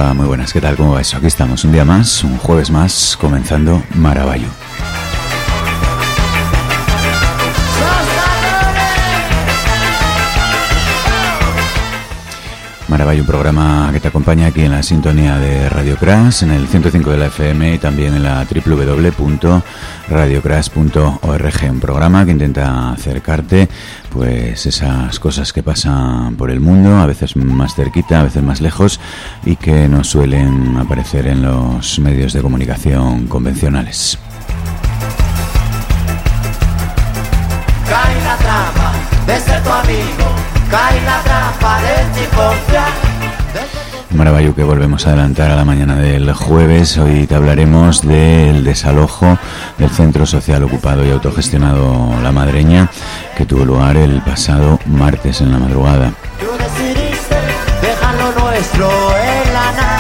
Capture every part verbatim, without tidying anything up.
Hola, muy buenas, ¿qué tal? ¿Cómo va eso? Aquí estamos, un día más, un jueves más, comenzando Maravallu. Maravallu, un programa que te acompaña aquí en la sintonía de Radio Crash, en el ciento cinco de la F M y también en la doble u doble u doble u punto radio crash punto org. Un programa que intenta acercarte pues esas cosas que pasan por el mundo, a veces más cerquita, a veces más lejos, y que no suelen aparecer en los medios de comunicación convencionales. Cae la trampa de ser tu amigo, cae la trampa de ti confiar. Maravallu, que volvemos a adelantar a la mañana del jueves. Hoy te hablaremos del desalojo del centro social ocupado y autogestionado La Madreña, que tuvo lugar el pasado martes en la madrugada. Tú decidiste dejar lo nuestro en la nada.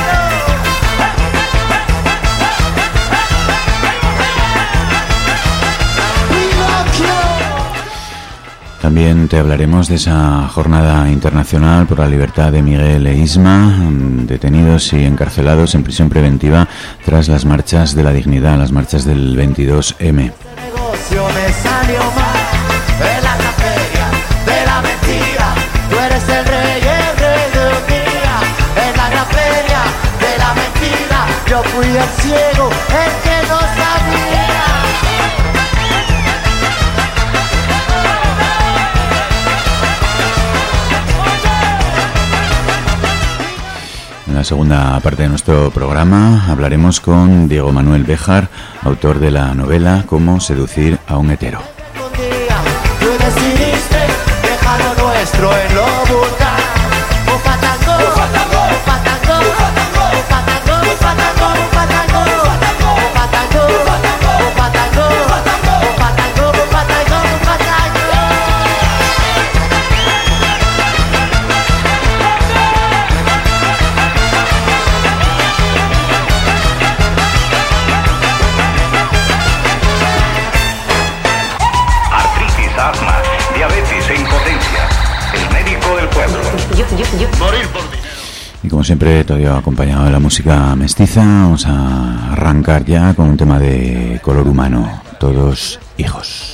También te hablaremos de esa jornada internacional por la libertad de Miguel e Isma, detenidos y encarcelados en prisión preventiva tras las marchas de la dignidad, las marchas del veintidós eme. Negocio me salió mal, en la feria de la mentira. Tú eres el rey, el rey de un día. En la gran feria de la mentira, yo fui el ciego, el que no sabía. En la segunda parte de nuestro programa hablaremos con Diego Manuel Béjar, autor de la novela Cómo seducir a un hetero. Un día tú decidiste dejar lo nuestro en lo vulgar. Ufatango, ufatango, ufatango, ufatango, ufatango, ufatango, ufatango, ufatango, ufatango, ufatango, ufatango. Asma, diabetes e impotencia. El médico del pueblo. Yo, yo, yo. Morir por ti. Y como siempre, todavía acompañado de la música mestiza, vamos a arrancar ya con un tema de color humano, Todos hijos.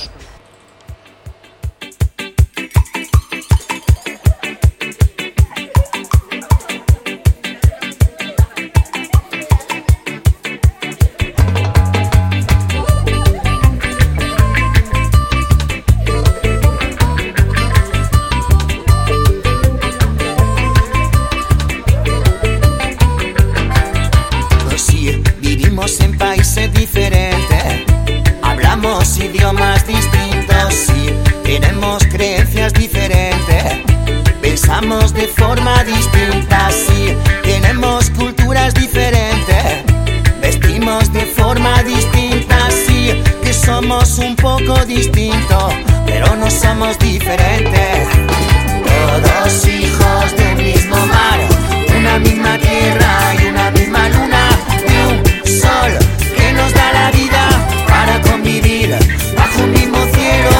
De forma distinta, sí, tenemos culturas diferentes, vestimos de forma distinta, sí, que somos un poco distintos, pero no somos diferentes. Todos hijos del mismo mar, una misma tierra y una misma luna, y un sol que nos da la vida para convivir bajo un mismo cielo.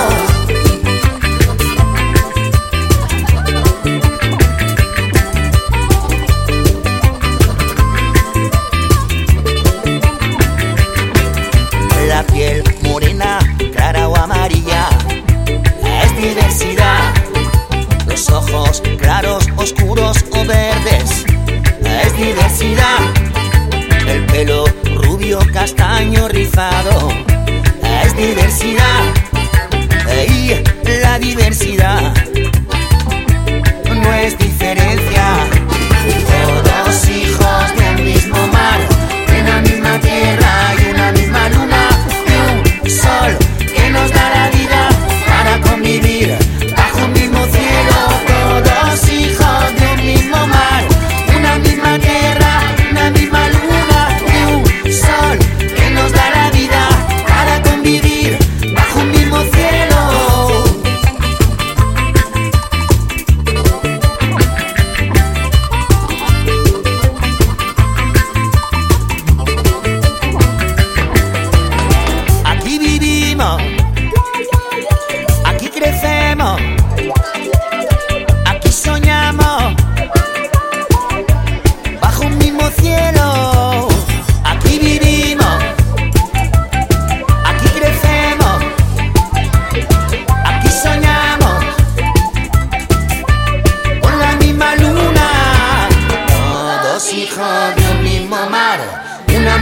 Piel morena, clara o amarilla, es diversidad. Los ojos claros, oscuros o verdes, es diversidad. El pelo rubio, castaño, rizado, es diversidad. Y la diversidad no es diferencia. Todos hijos del mismo mar, de la misma tierra y una misma luna, sol que nos da la vida para convivir bajo un mismo cielo. Todos hijos del mismo mar, una misma tierra, una misma luna, y un sol que nos da la vida para convivir bajo un mismo cielo.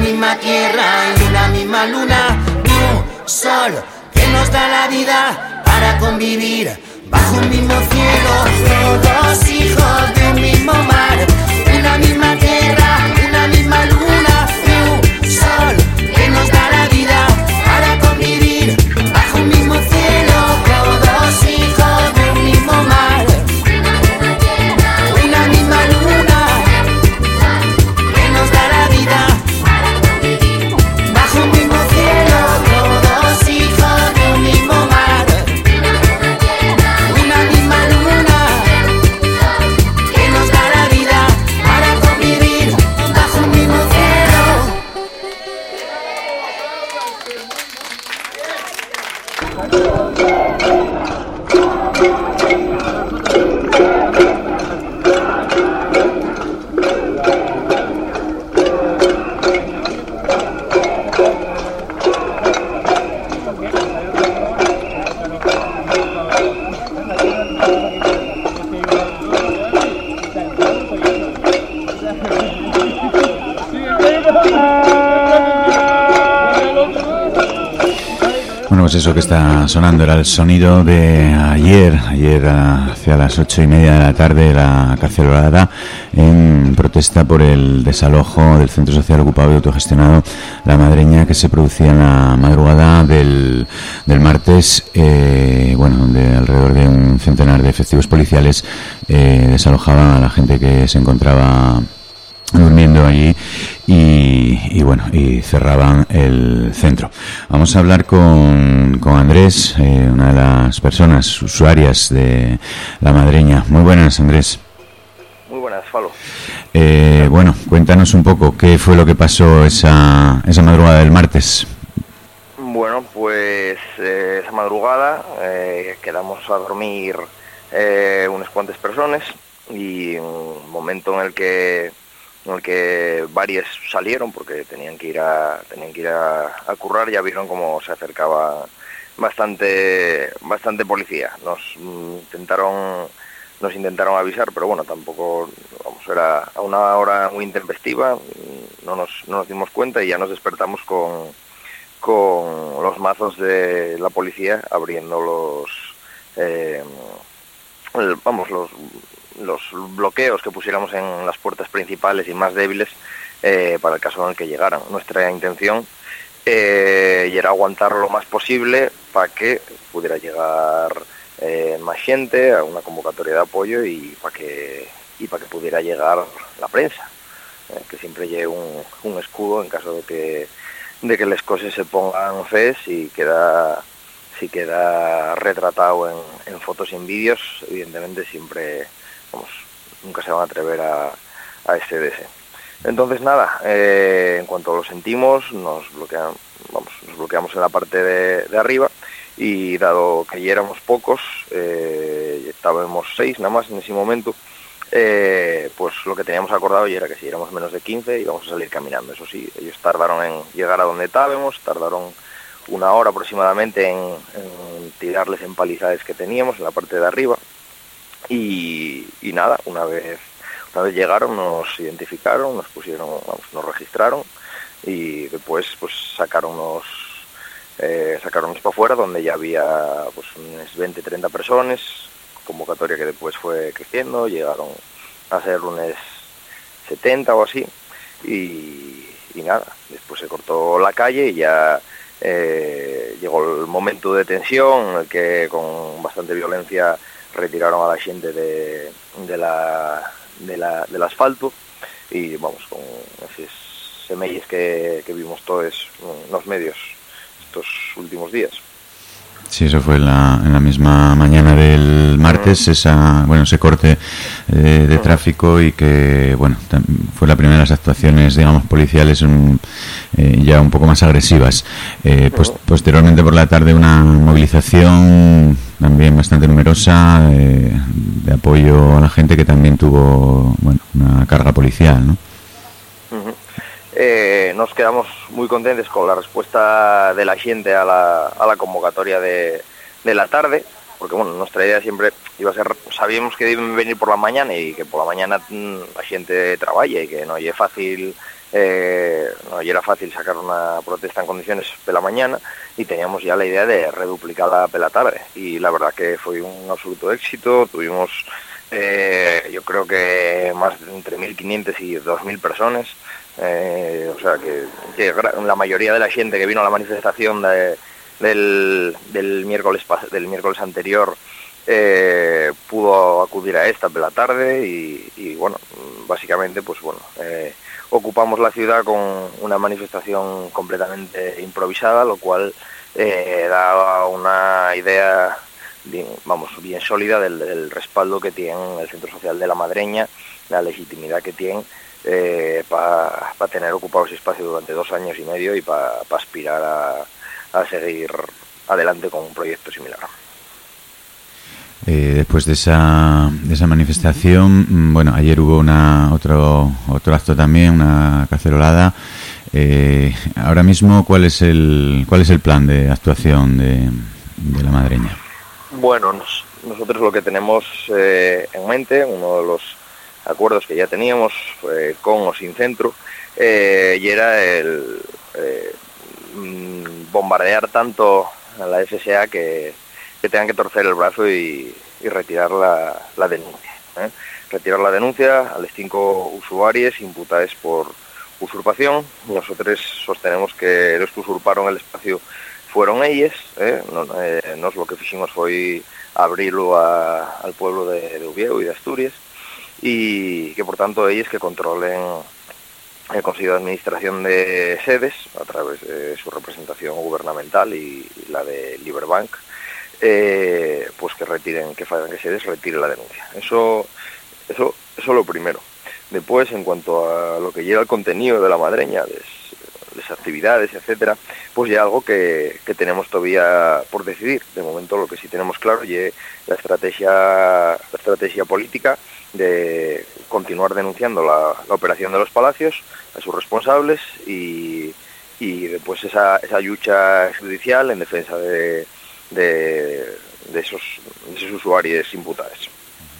misma tierra y una misma luna, y un sol que nos da la vida para convivir bajo un mismo cielo, todos hijos de un mismo mar, una misma tierra, una misma luna, y un sol que nos da la vida para convivir bajo un mismo cielo, todos hijos de un mismo mar, una misma luna que nos da la vida bajo un mismo cielo, todos hijos de un mismo mar, una misma luna que nos da la vida para convivir bajo un mismo cielo. Bueno, pues eso que está sonando era el sonido de ayer, ayer hacia las ocho y media de la tarde, la cacerolada en protesta por el desalojo del centro social ocupado y autogestionado La Madreña, que se producía en la madrugada del, del martes, eh, bueno, donde alrededor de un centenar de efectivos policiales eh, desalojaban a la gente que se encontraba durmiendo allí y, y bueno, y cerraban el centro. Vamos a hablar con, con Andrés, eh, una de las personas usuarias de La Madreña. Muy buenas, Andrés. Muy buenas, Falo. Eh, bueno, cuéntanos un poco qué fue lo que pasó esa, esa madrugada del martes. Bueno, pues eh, esa madrugada eh, quedamos a dormir eh, unas cuantas personas y un momento en el que en el que varias salieron porque tenían que ir a tenían que ir a, a currar. Ya vieron cómo se acercaba bastante bastante policía. Nos intentaron nos intentaron avisar, pero bueno, tampoco, vamos, era a una hora muy intempestiva, no nos no nos dimos cuenta y ya nos despertamos con con los mazos de la policía abriendo los eh, el, vamos los los bloqueos que pusiéramos en las puertas principales y más débiles eh, para el caso en el que llegaran. Nuestra intención eh, era aguantar lo más posible para que pudiera llegar eh, más gente a una convocatoria de apoyo y para que y para que pudiera llegar la prensa, eh, que siempre lleve un, un escudo en caso de que de que las cosas se pongan feas y queda si queda retratado en, en fotos y en vídeos. Evidentemente siempre, vamos, nunca se van a atrever a, a excederse. Entonces nada, eh, en cuanto lo sentimos, nos bloqueamos, vamos, nos bloqueamos en la parte de, de arriba y dado que ya éramos pocos, eh, estábamos seis nada más en ese momento, eh, pues lo que teníamos acordado ya era que si éramos menos de quince íbamos a salir caminando. Eso sí, ellos tardaron en llegar a donde estábamos, tardaron una hora aproximadamente en, en tirarles empalizadas que teníamos en la parte de arriba. Y, y nada, una vez una vez llegaron, nos identificaron, nos pusieron, vamos, nos registraron y después pues sacaronnos eh, sacaronnos para afuera donde ya había pues unas veinte, treinta personas, convocatoria que después fue creciendo, llegaron a ser unas setenta o así y, y nada, después se cortó la calle y ya eh, llegó el momento de tensión en el que con bastante violencia retiraron a la gente de, de la, de la, del asfalto y vamos, con esos semelles que, que vimos todos en los medios estos últimos días. Sí, eso fue en la, en la misma mañana del martes, esa, bueno, ese corte eh, de tráfico y que, bueno, fue la primera de las actuaciones, digamos, policiales un, eh, ya un poco más agresivas. Eh, pues, posteriormente por la tarde una movilización también bastante numerosa eh, de apoyo a la gente que también tuvo, bueno, una carga policial, ¿no? Uh-huh. Eh, nos quedamos muy contentos con la respuesta de la gente a la, a la convocatoria de, de la tarde. porque bueno, nuestra idea siempre iba a ser, sabíamos que iban a venir por la mañana y que por la mañana mmm, la gente trabaja y que no es fácil, eh, no era fácil sacar una protesta en condiciones de la mañana, y teníamos ya la idea de reduplicarla de la tarde, y la verdad que fue un absoluto éxito. Tuvimos eh, yo creo que más de entre mil quinientas y dos mil personas, eh, o sea que, que la mayoría de la gente que vino a la manifestación de, del, del miércoles del miércoles anterior eh, pudo acudir a esta de la tarde, y, y bueno, básicamente pues bueno, eh, ocupamos la ciudad con una manifestación completamente improvisada, lo cual eh, da una idea bien, vamos, bien sólida del, del respaldo que tiene el Centro Social de la Madreña, la legitimidad que tiene eh, para pa tener ocupado ese espacio durante dos años y medio y para pa aspirar a, a seguir adelante con un proyecto similar. Eh, después de esa de esa manifestación, bueno, ayer hubo una otro otro acto también, una cacerolada. Eh, ahora mismo, ¿cuál es el cuál es el plan de actuación de, de la Madreña? Bueno, nos, nosotros lo que tenemos eh, en mente, uno de los acuerdos que ya teníamos eh, con o sin centro, eh, y era el eh, bombardear tanto a la F S A que que tengan que torcer el brazo y, y retirar la, la denuncia. ¿eh? Retirar la denuncia a los cinco usuarios imputados por usurpación. Nosotros sostenemos que los que usurparon el espacio fueron ellos. ¿eh? No, eh, nos lo que hicimos fue abrirlo a, al pueblo de, de Oviedo y de Asturias, y que por tanto ellos que controlen el Consejo de Administración de Sedes a través de su representación gubernamental y, y la de Liberbank, Eh, pues que retiren, que fallan que Sedes retire la denuncia. Eso, eso, eso lo primero. Después, en cuanto a lo que lleva el contenido de la Madreña, las actividades, etcétera, pues ya algo que, que tenemos todavía por decidir. De momento, lo que sí tenemos claro es la estrategia, la estrategia política de continuar denunciando la, la operación de los palacios, a sus responsables, y, y después esa, esa lucha judicial en defensa de De, de, esos, de esos usuarios imputados.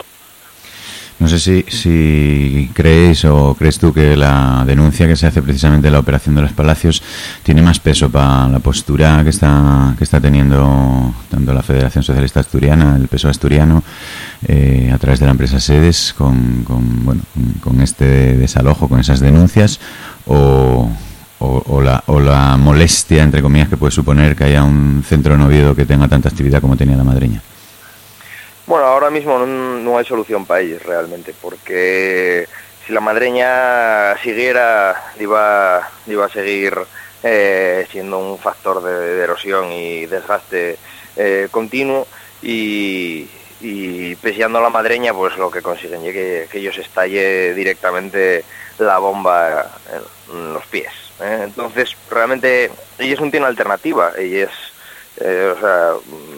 No sé si, si creéis o crees tú que la denuncia que se hace precisamente de la operación de los palacios tiene más peso para la postura que está que está teniendo tanto la Federación Socialista Asturiana, el P S O E asturiano, eh, a través de la empresa Sedes, con, con, bueno, con este desalojo, con esas denuncias, o... O, o, la, o la molestia, entre comillas, que puede suponer que haya un centro en Oviedo que tenga tanta actividad como tenía la Madreña? Bueno, ahora mismo no, no hay solución para ellos realmente, porque si la Madreña siguiera, iba, iba a seguir eh, siendo un factor de, de erosión y desgaste eh, continuo, y, y peseando a la Madreña, pues lo que consiguen es que, que ellos estalle directamente la bomba en, en los pies. ¿eh? Entonces, realmente, ellos no tienen alternativa. Ellos, eh, o sea,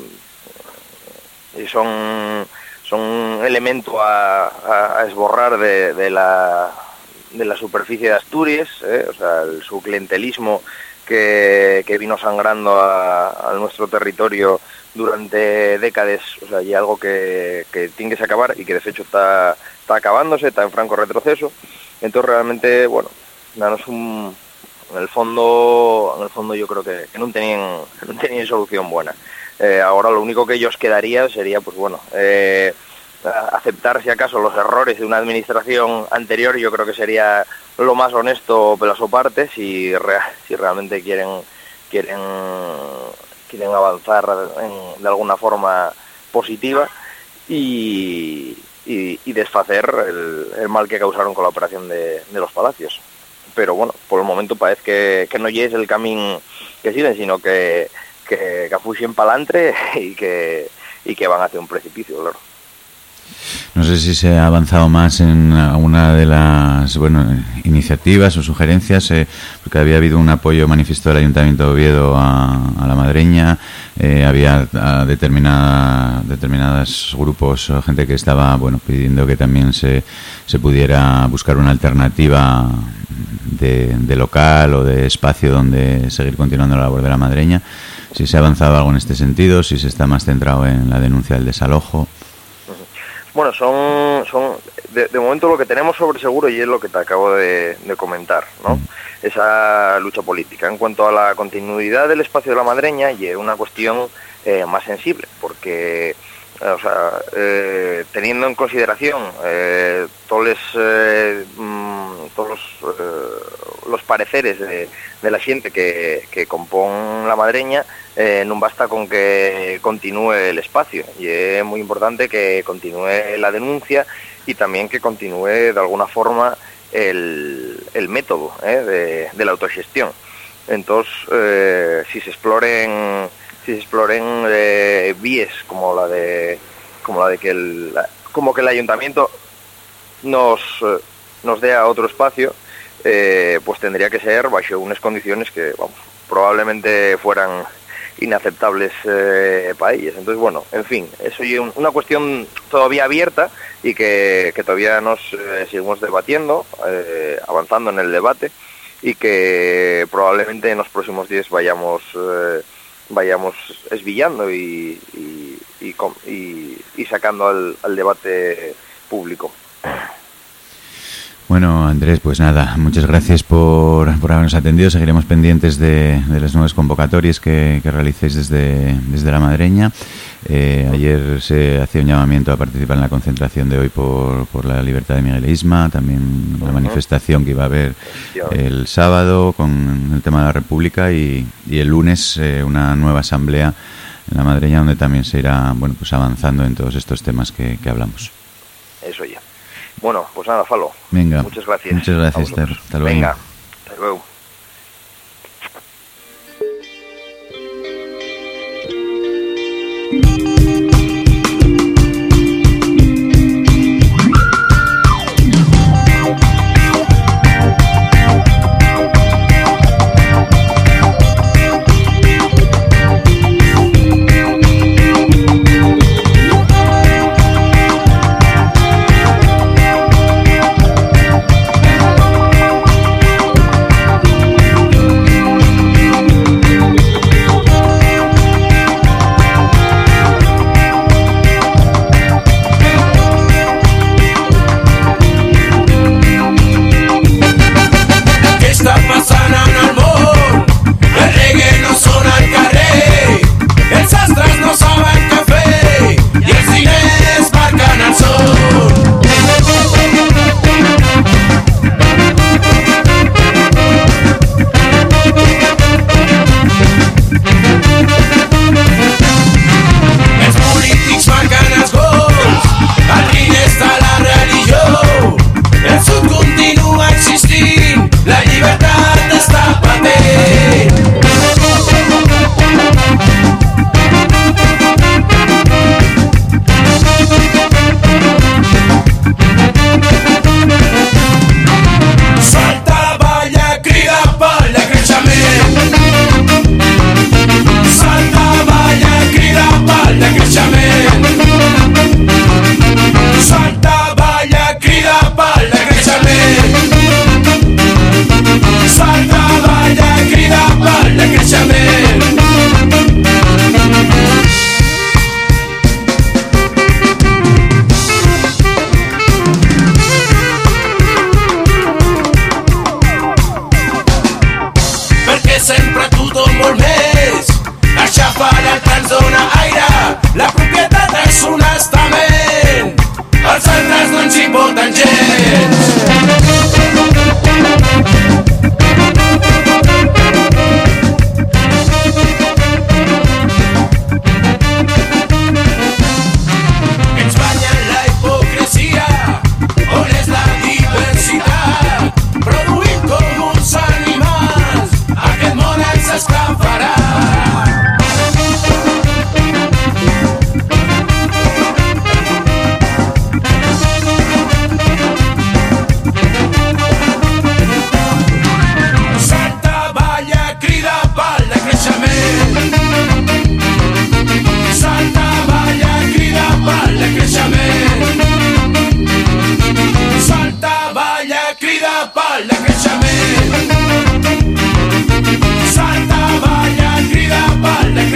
son, son un elemento a, a, a esborrar de, de, la, de la superficie de Asturias. ¿eh? O sea, el, su clientelismo que, que vino sangrando a, a nuestro territorio durante décadas, o sea, y algo que, que tiene que se acabar, y que de hecho está, está acabándose, está en franco retroceso. Entonces realmente, bueno, danos un, en el fondo, en el fondo yo creo que, que no tenían, no tenían solución buena. Eh, ahora lo único que ellos quedaría sería, pues bueno, eh, aceptar si acaso los errores de una administración anterior. Yo creo que sería lo más honesto de su parte, si, rea, si realmente quieren quieren quieren avanzar en, de alguna forma positiva, y, y, y desfacer el, el mal que causaron con la operación de, de los palacios. Pero bueno, por el momento parece que, que no es el camino que siguen, sino que que, que fuixen pa'lantre y que, y que van hacia un precipicio, claro. No sé si se ha avanzado más en alguna de las bueno iniciativas o sugerencias, eh, porque había habido un apoyo manifiesto del Ayuntamiento de Oviedo a, a la Madreña, eh, había a determinada, determinados grupos o gente que estaba bueno pidiendo que también se, se pudiera buscar una alternativa de, de local o de espacio donde seguir continuando la labor de la Madreña. si se ha avanzado algo en este sentido, si se está más centrado en la denuncia del desalojo. Bueno, son, son de, de momento lo que tenemos sobre seguro, y es lo que te acabo de, de comentar, ¿no? Mm. Esa lucha política. En cuanto a la continuidad del espacio de la Madreña, y es una cuestión eh, más sensible, porque, o sea, eh, teniendo en consideración eh, todos los, eh, todos los, eh, los pareceres de, de la gente que, que compón la Madreña, eh, non basta con que continúe el espacio, y es muy importante que continúe la denuncia y también que continúe de alguna forma el, el método eh, de, de la autogestión. Entonces, eh, si se exploren si se exploren eh, vías como la de como la de que el como que el ayuntamiento nos nos dé a otro espacio, eh, pues tendría que ser bajo unas condiciones que, vamos, probablemente fueran inaceptables eh, para ellos. Entonces, bueno, en fin, eso es una cuestión todavía abierta y que, que todavía nos eh, seguimos debatiendo, eh, avanzando en el debate, y que probablemente en los próximos días vayamos eh, vayamos esvillando y, y, y, y, y sacando al, al debate público. Bueno, Andrés, pues nada, muchas gracias por, por habernos atendido. Seguiremos pendientes de, de las nuevas convocatorias que, que realicéis desde, desde la Madreña. Eh, ayer se hacía un llamamiento a participar en la concentración de hoy por, por la libertad de Miguel e Isma, también la uh-huh. manifestación que iba a haber el sábado con el tema de la República, y, y el lunes eh, una nueva asamblea en la Madreña donde también se irá, bueno, pues avanzando en todos estos temas que, que hablamos. Eso ya. Bueno, pues nada, Falo. Venga. Muchas gracias. Muchas gracias, Ter. Hasta luego. Venga, hasta luego. Salta, vaya, crida, pal,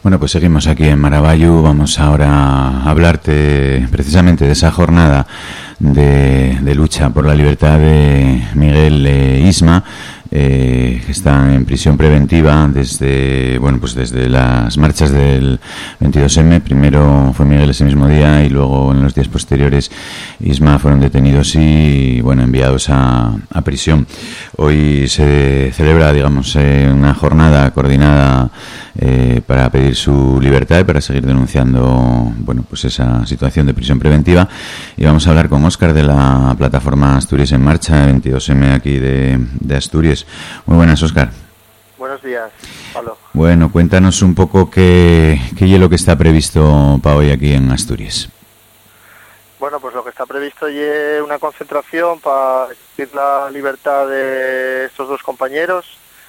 Bueno, pues seguimos aquí en Maravallu. Vamos ahora a hablarte precisamente de esa jornada de, de lucha por la libertad de Miguel e Isma, eh, que están en prisión preventiva desde, bueno, pues desde las marchas del veintidós eme. Primero fue Miguel ese mismo día y luego en los días posteriores Isma fueron detenidos y, bueno, enviados a, a prisión. Hoy se celebra, digamos, eh, una jornada coordinada eh, para pedir su libertad y para seguir denunciando, bueno, pues esa situación de prisión preventiva. Y vamos a hablar con Óscar de la plataforma Asturias en Marcha, veintidós eme aquí de, de Asturias. Muy buenas, Óscar. Buenos días, Pablo. Bueno, cuéntanos un poco qué, qué es lo que está previsto para hoy aquí en Asturias. Bueno, pues lo que está previsto es una concentración para exigir la libertad de estos dos compañeros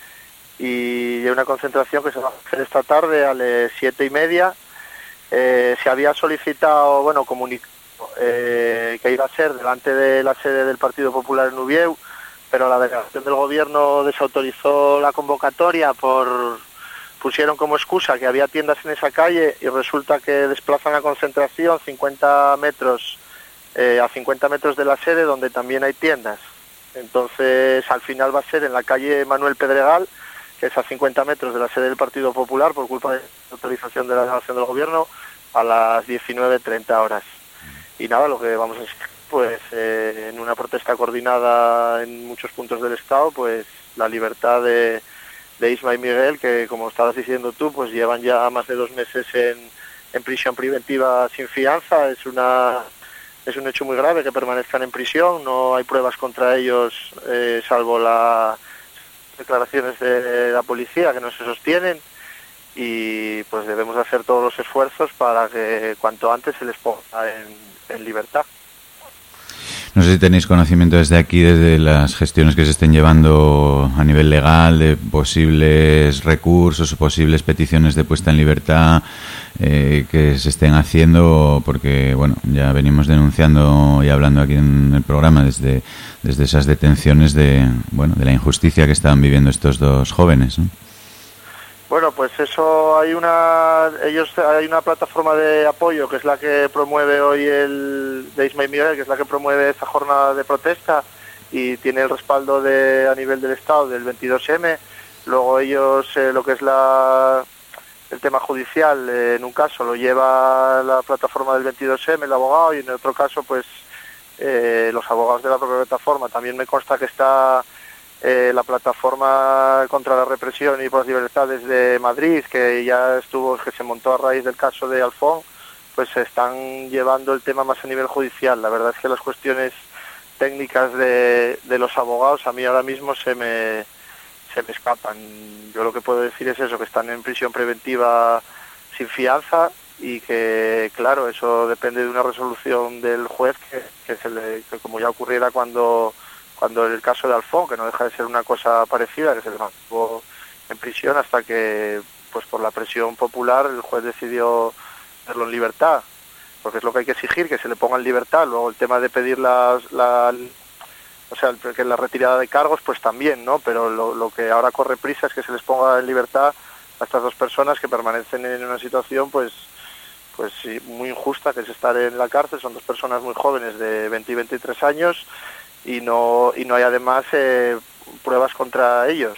y una concentración que se va a hacer esta tarde a las siete y media. Eh, se había solicitado, bueno, comunicado eh, que iba a ser delante de la sede del Partido Popular en Ubieu, pero la delegación del gobierno desautorizó la convocatoria por pusieron como excusa que había tiendas en esa calle y resulta que desplazan la concentración cincuenta metros eh, a cincuenta metros de la sede donde también hay tiendas. Entonces al final va a ser en la calle Manuel Pedregal, que es a cincuenta metros de la sede del Partido Popular por culpa de la autorización de la delegación del gobierno, a las diecinueve treinta horas. Y nada, lo que vamos a exigir, pues eh, en una protesta coordinada en muchos puntos del Estado, pues la libertad de, de Isma y Miguel, que como estabas diciendo tú, pues llevan ya más de dos meses en, en prisión preventiva sin fianza. Es una es un hecho muy grave que permanezcan en prisión, no hay pruebas contra ellos, eh, salvo las declaraciones de la policía que no se sostienen, y pues debemos hacer todos los esfuerzos para que cuanto antes se les ponga en, en libertad. No sé si tenéis conocimiento desde aquí, desde las gestiones que se estén llevando a nivel legal, de posibles recursos o posibles peticiones de puesta en libertad eh, que se estén haciendo, porque bueno, ya venimos denunciando y hablando aquí en el programa desde, desde esas detenciones de, bueno, de la injusticia que estaban viviendo estos dos jóvenes, ¿no? Bueno, pues eso, hay una ellos hay una plataforma de apoyo que es la que promueve hoy el de Isma y Miguel, que es la que promueve esta jornada de protesta y tiene el respaldo de a nivel del Estado del veintidós eme. Luego ellos eh, lo que es la el tema judicial, eh, en un caso lo lleva la plataforma del veintidós eme, el abogado, y en otro caso pues eh, los abogados de la propia plataforma. También me consta que está Eh, la plataforma contra la represión y por las libertades de Madrid, que ya estuvo, que se montó a raíz del caso de Alfón, pues se están llevando el tema más a nivel judicial. La verdad es que las cuestiones técnicas de, de los abogados a mí ahora mismo se me, se me escapan. Yo lo que puedo decir es eso, que están en prisión preventiva sin fianza y que, claro, eso depende de una resolución del juez que, que, se le, que como ya ocurriera cuando... cuando el caso de Alfón, que no deja de ser una cosa parecida, que se le mantuvo en prisión hasta que, pues por la presión popular, el juez decidió hacerlo en libertad, porque es lo que hay que exigir, que se le ponga en libertad. Luego el tema de pedir las, la, o sea, que la retirada de cargos, pues también, ¿no? Pero lo, lo que ahora corre prisa es que se les ponga en libertad a estas dos personas que permanecen en una situación, pues, pues sí, muy injusta, que es estar en la cárcel. Son dos personas muy jóvenes de veinte y veintitrés años, y no y no hay además eh, pruebas contra ellos.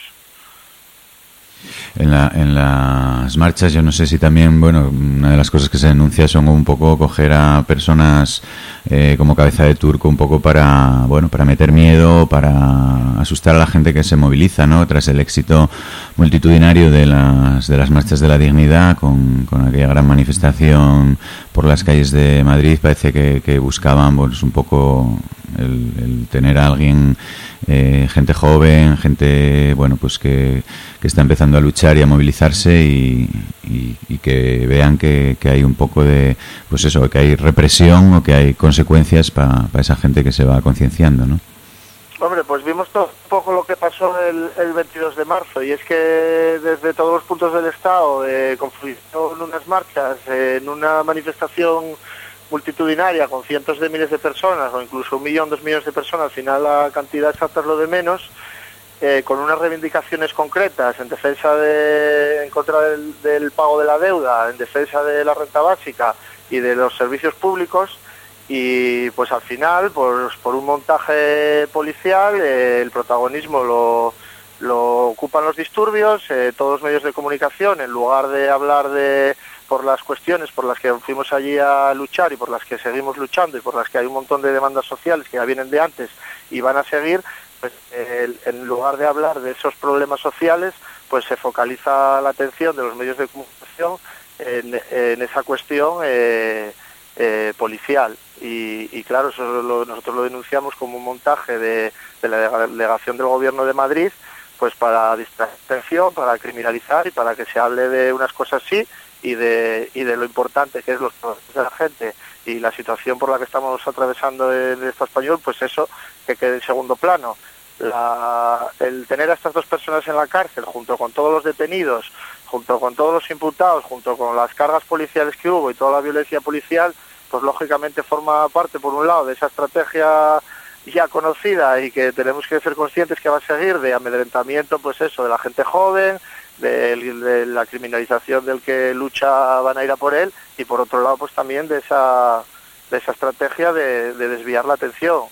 En, la, en las marchas, yo no sé si también, bueno, una de las cosas que se denuncia son un poco coger a personas eh, como cabeza de turco, un poco para, bueno, para meter miedo, para asustar a la gente que se moviliza, ¿no? Tras el éxito multitudinario de las de las marchas de la dignidad, con, con aquella gran manifestación por las calles de Madrid, parece que, que buscaban, pues, un poco el, el tener a alguien, eh, gente joven, gente, bueno, pues que, que está empezando a luchar y a movilizarse y, y, y que vean que, que hay un poco de, pues eso, que hay represión o que hay consecuencias para pa esa gente que se va concienciando, ¿no? Hombre, pues vimos todo, un poco lo que pasó el, el veintidós de marzo, y es que desde todos los puntos del Estado eh, confluyeron unas marchas, eh, en una manifestación multitudinaria con cientos de miles de personas, o incluso un millón, dos millones de personas. Al final la cantidad exacta es lo de menos. eh, con unas reivindicaciones concretas en defensa de, en contra del, del pago de la deuda, en defensa de la renta básica y de los servicios públicos, y pues al final, pues, por un montaje policial, eh, el protagonismo lo, lo ocupan los disturbios, eh, todos los medios de comunicación, en lugar de hablar de por las cuestiones por las que fuimos allí a luchar y por las que seguimos luchando y por las que hay un montón de demandas sociales que ya vienen de antes y van a seguir, pues eh, en lugar de hablar de esos problemas sociales, pues se focaliza la atención de los medios de comunicación en, en esa cuestión eh, eh, policial. Y, y claro, eso lo, nosotros lo denunciamos como un montaje de, de la delegación del Gobierno de Madrid, pues para distraer la atención, para criminalizar y para que se hable de unas cosas así y de y de lo importante que es los problemas de la gente y la situación por la que estamos atravesando en el Estado español, pues eso que quede en segundo plano. La, el tener a estas dos personas en la cárcel, junto con todos los detenidos, junto con todos los imputados, junto con las cargas policiales que hubo y toda la violencia policial, pues lógicamente forma parte, por un lado, de esa estrategia ya conocida y que tenemos que ser conscientes que va a seguir, de amedrentamiento, pues eso, de la gente joven, de, de la criminalización del que lucha, van a ir a por él, y por otro lado, pues también de esa, de esa estrategia de, de desviar la atención.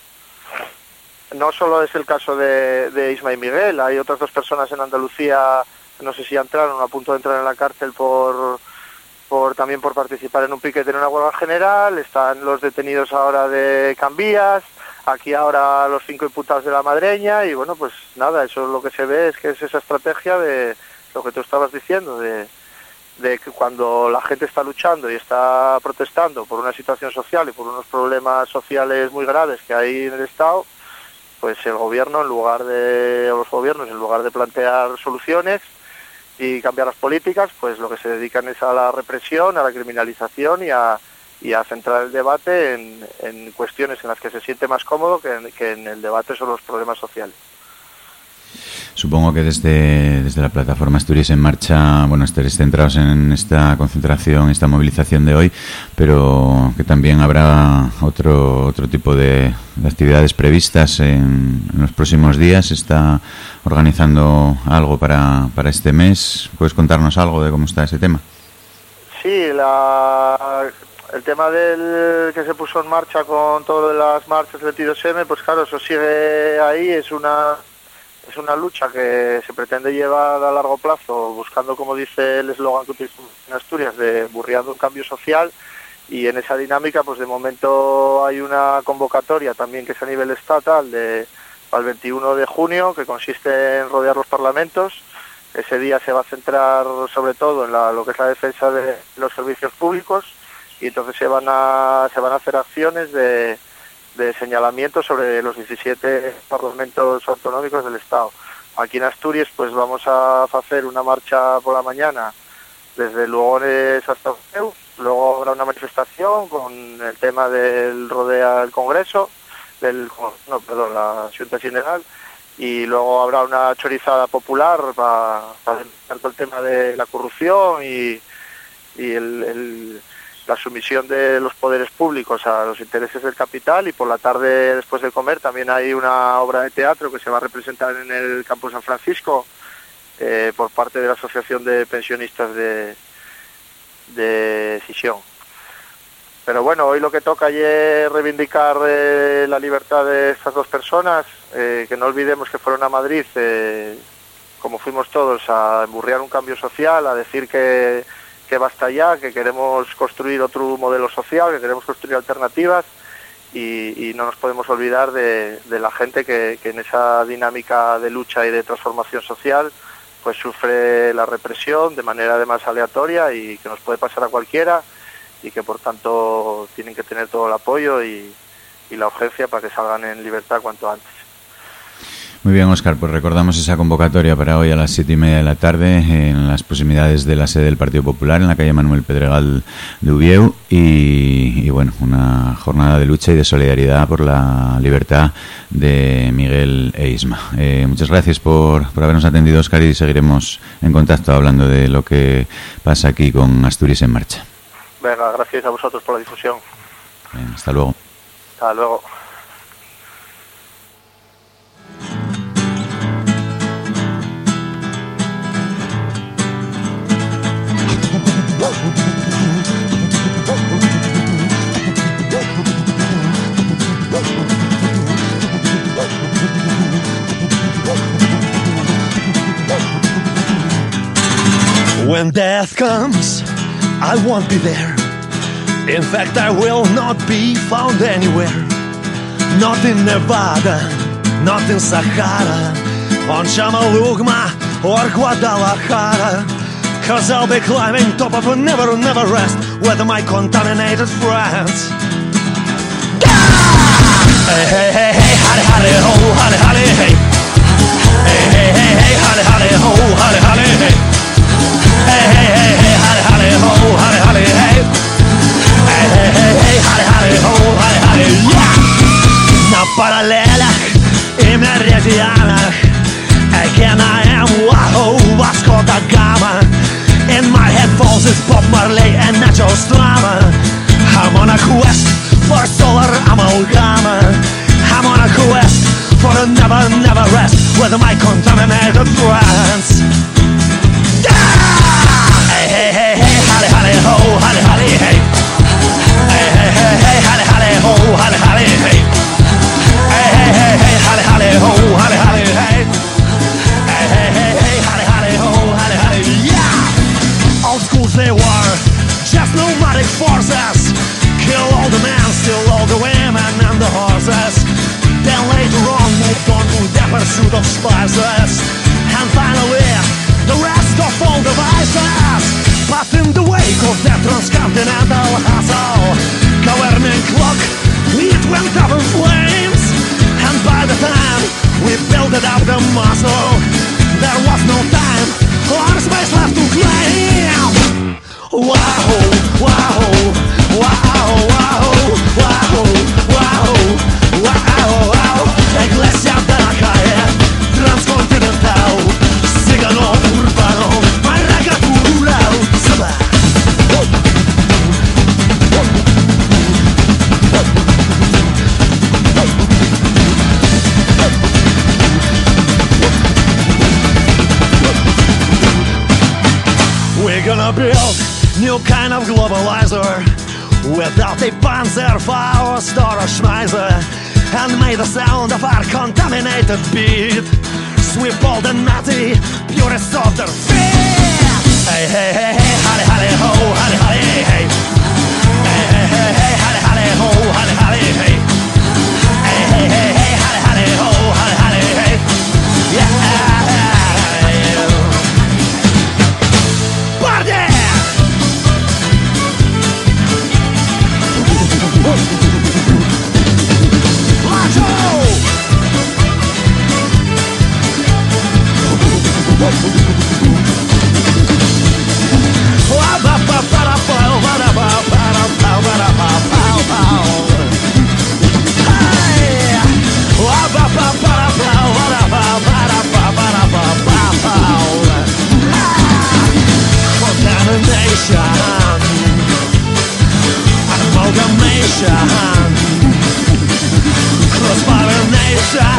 No solo es el caso de, de Isma y Miguel, hay otras dos personas en Andalucía, no sé si ya entraron, a punto de entrar en la cárcel por... por también por participar en un piquete en una huelga general. Están los detenidos ahora de Cambias, aquí ahora los cinco imputados de La Madreña, y bueno, pues nada, eso es lo que se ve, es que es esa estrategia de lo que tú estabas diciendo, de, de que cuando la gente está luchando y está protestando por una situación social y por unos problemas sociales muy graves que hay en el Estado, pues el gobierno, en lugar de, o los gobiernos, en lugar de plantear soluciones y cambiar las políticas, pues lo que se dedican es a la represión, a la criminalización y a, y a centrar el debate en, en cuestiones en las que se siente más cómodo que en, que en el debate sobre los problemas sociales. Supongo que desde, desde la plataforma Asturias en Marcha, bueno, estaréis centrados en esta concentración, esta movilización de hoy, pero que también habrá otro otro tipo de, de actividades previstas en, en los próximos días. ¿Se está organizando algo para, para este mes? ¿Puedes contarnos algo de cómo está ese tema? Sí, la, el tema del que se puso en marcha con todas las marchas del veintidós eme, pues claro, eso sigue ahí, es una... Es una lucha que se pretende llevar a largo plazo, buscando, como dice el eslogan que utilizamos en Asturias, de burriando un cambio social, y en esa dinámica, pues de momento hay una convocatoria también que es a nivel estatal de, para el veintiuno de junio, que consiste en rodear los parlamentos. Ese día se va a centrar sobre todo en la, lo que es la defensa de los servicios públicos, y entonces se van a, se van a hacer acciones de... de señalamiento sobre los diecisiete parlamentos autonómicos del Estado. Aquí en Asturias pues vamos a hacer una marcha por la mañana desde Lugones hasta Reus, luego habrá una manifestación con el tema del rodea el Congreso, del no, perdón, la Junta General, y luego habrá una chorizada popular para, para denunciar todo el tema de la corrupción y, y el, el la sumisión de los poderes públicos a los intereses del capital, y por la tarde, después de comer, también hay una obra de teatro que se va a representar en el Campo San Francisco eh, por parte de la Asociación de Pensionistas de, de Sisión. Pero bueno, hoy lo que toca es reivindicar eh, la libertad de estas dos personas, eh, que no olvidemos que fueron a Madrid, eh, como fuimos todos, a emburrear un cambio social, a decir que que basta ya, que queremos construir otro modelo social, que queremos construir alternativas, y, y no nos podemos olvidar de, de la gente que, que en esa dinámica de lucha y de transformación social pues sufre la represión de manera además aleatoria y que nos puede pasar a cualquiera, y que por tanto tienen que tener todo el apoyo y, y la urgencia para que salgan en libertad cuanto antes. Muy bien, Óscar, pues recordamos esa convocatoria para hoy a las siete y media de la tarde en las proximidades de la sede del Partido Popular, en la calle Manuel Pedregal de Ubieu, y, y bueno, una jornada de lucha y de solidaridad por la libertad de Miguel e Isma. Eh, muchas gracias por, por habernos atendido, Óscar, y seguiremos en contacto hablando de lo que pasa aquí con Asturias en Marcha. Venga, gracias a vosotros por la difusión. Bien, hasta luego. Hasta luego. When death comes, I won't be there. In fact, I will not be found anywhere. Not in Nevada, not in Sahara, on Chamalugma or Guadalajara. Cause I'll be climbing top of a never, never rest with my contaminated friends. Hey, hey, hey, hey, howdy, howdy, ho, howdy, howdy, hey. Hey, hey, hey, hey, howdy, howdy, ho, howdy, howdy, hey. Hey, hey, hey, hey, howdy, howdy, ho, howdy, howdy, hey. Hey, hey, hey, hey, howdy, howdy, ho, howdy, howdy, yeah. На параллелях и меридианах again I am Wahoo, Vasco da Gama. In my headphones is Bob Marley and Nacho Strama. I'm on a quest for solar amalgama. I'm on a quest for a never, never rest with my contaminated friends. Hey, hey, hey, hey, howdy, howdy, ho, howdy, howdy, hey. Hey, hey, hey, hey, howdy, howdy, ho, howdy, howdy, hey. Hey, hey, hey, hey, howdy, howdy, ho, howdy, howdy, hey. Hey, hey, hey, hey, howdy, howdy, ho, howdy, howdy, yeah. Old schools they were just nomadic forces. Kill all the men, steal all the women and the horses. Then later on moved on to the pursuit of spices. And finally, the rest of all the vices. But in the wake of that transcontinental hustle, governing clock, it went up in flames. And by the time we built it up the muscle, there was no time or space left to claim. Wow, wow, wow, wow, wow, wow, wow, wow. Iglesia de la calle, transcontinental, cigano urbano, marraga rural, saba. We're gonna build new kind of globalizer without a Panzerfaust or Star Schmeiser, and made the sound of our contaminated beat sweep all the nutty purists off their feet. Hey, hey, hey, hey, howdy, howdy, ho, howdy, howdy, hey. Hey, hey, hey, hey, howdy, howdy, ho, howdy, howdy, hey. Hey, hey, hey, hey, howdy, howdy, ho, howdy, howdy, hey. Yeah. Party! Amalgamation, cross-pollination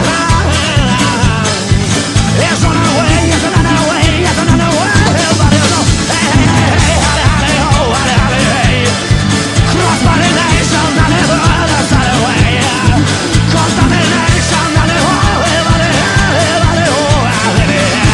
is on our way, is on our way, is on our way. Everybody go, hey, hey, hey, hey, howdy, howdy, ho, howdy, howdy, hey. Cross-pollination, on the other side of the way. Contamination, on the whole, everybody, everybody, oh, everybody, oh.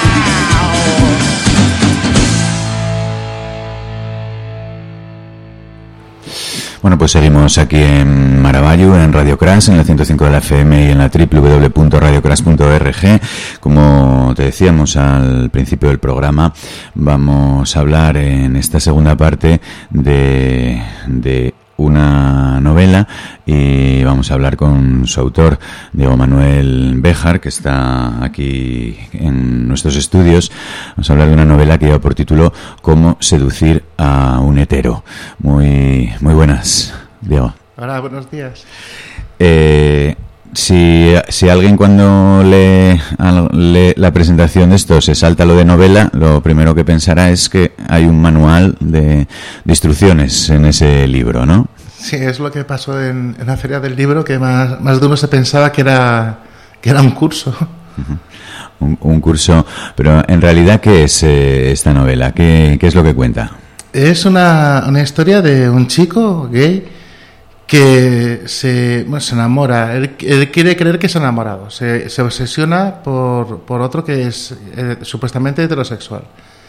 Bueno, pues seguimos aquí en Maravallo, en Radio Crash, en la ciento cinco de la F M y en la doble u doble u doble u punto radio crash punto org. Como te decíamos al principio del programa, vamos a hablar en esta segunda parte de, de una novela, y vamos a hablar con su autor, Diego Manuel Béjar, que está aquí en nuestros estudios. Vamos a hablar de una novela que lleva por título Cómo seducir a un hetero. Muy, muy buenas, Diego. Hola, buenos días. Eh, si, si alguien cuando lee, lee la presentación de esto se salta lo de novela, lo primero que pensará es que hay un manual de, de instrucciones en ese libro, ¿no? Sí, es lo que pasó en, en la Feria del Libro, que más, más de uno se pensaba que era, que era un curso. Uh-huh. Un, un curso, pero en realidad, ¿qué es eh, esta novela? ¿Qué, qué es lo que cuenta? Es una, una historia de un chico gay que se, bueno, se enamora. Él, él quiere creer que se ha enamorado. Se, se obsesiona por, por otro que es eh, supuestamente heterosexual.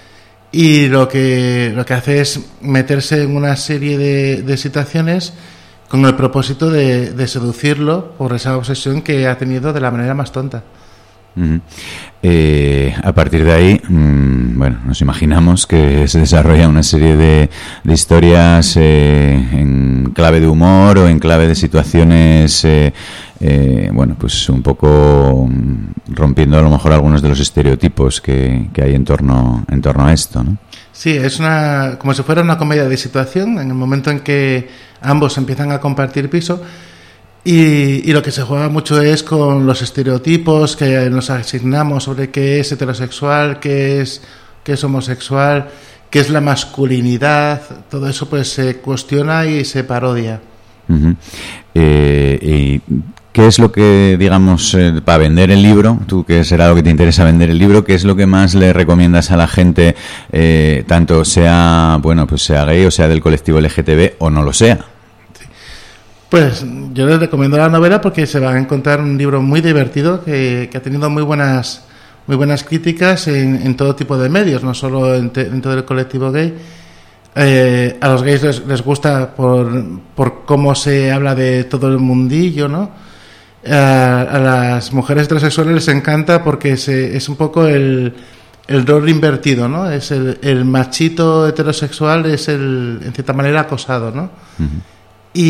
y lo que, lo que hace es meterse en una serie de, de situaciones con el propósito de, de seducirlo por esa obsesión que ha tenido de la manera más tonta. Uh-huh. Eh, a partir de ahí, mmm, bueno, nos imaginamos que se desarrolla una serie de, de historias eh, en clave de humor o en clave de situaciones, eh, eh, bueno, pues un poco rompiendo a lo mejor algunos de los estereotipos que, que hay en torno, en torno a esto, ¿no? Sí, es una como si fuera una comedia de situación en el momento en que ambos empiezan a compartir piso. Y, y lo que se juega mucho es con los estereotipos que nos asignamos sobre qué es heterosexual, qué es, qué es homosexual, qué es la masculinidad. Todo eso pues se cuestiona y se parodia. Uh-huh. Eh, y ¿qué es lo que, digamos, eh, para vender el libro, tú que será lo que te interesa vender el libro, qué es lo que más le recomiendas a la gente, eh, tanto sea, bueno, pues sea gay o sea del colectivo L G T B o no lo sea? Pues yo les recomiendo la novela porque se va a encontrar un libro muy divertido que, que ha tenido muy buenas muy buenas críticas en, en todo tipo de medios, no solo en te, dentro del colectivo gay. Eh, a los gays les, les gusta por, por cómo se habla de todo el mundillo, ¿no? A, a las mujeres heterosexuales les encanta porque se, es un poco el, el rol invertido, ¿no? Es el, el machito heterosexual es el, en cierta manera, acosado, ¿no? Uh-huh.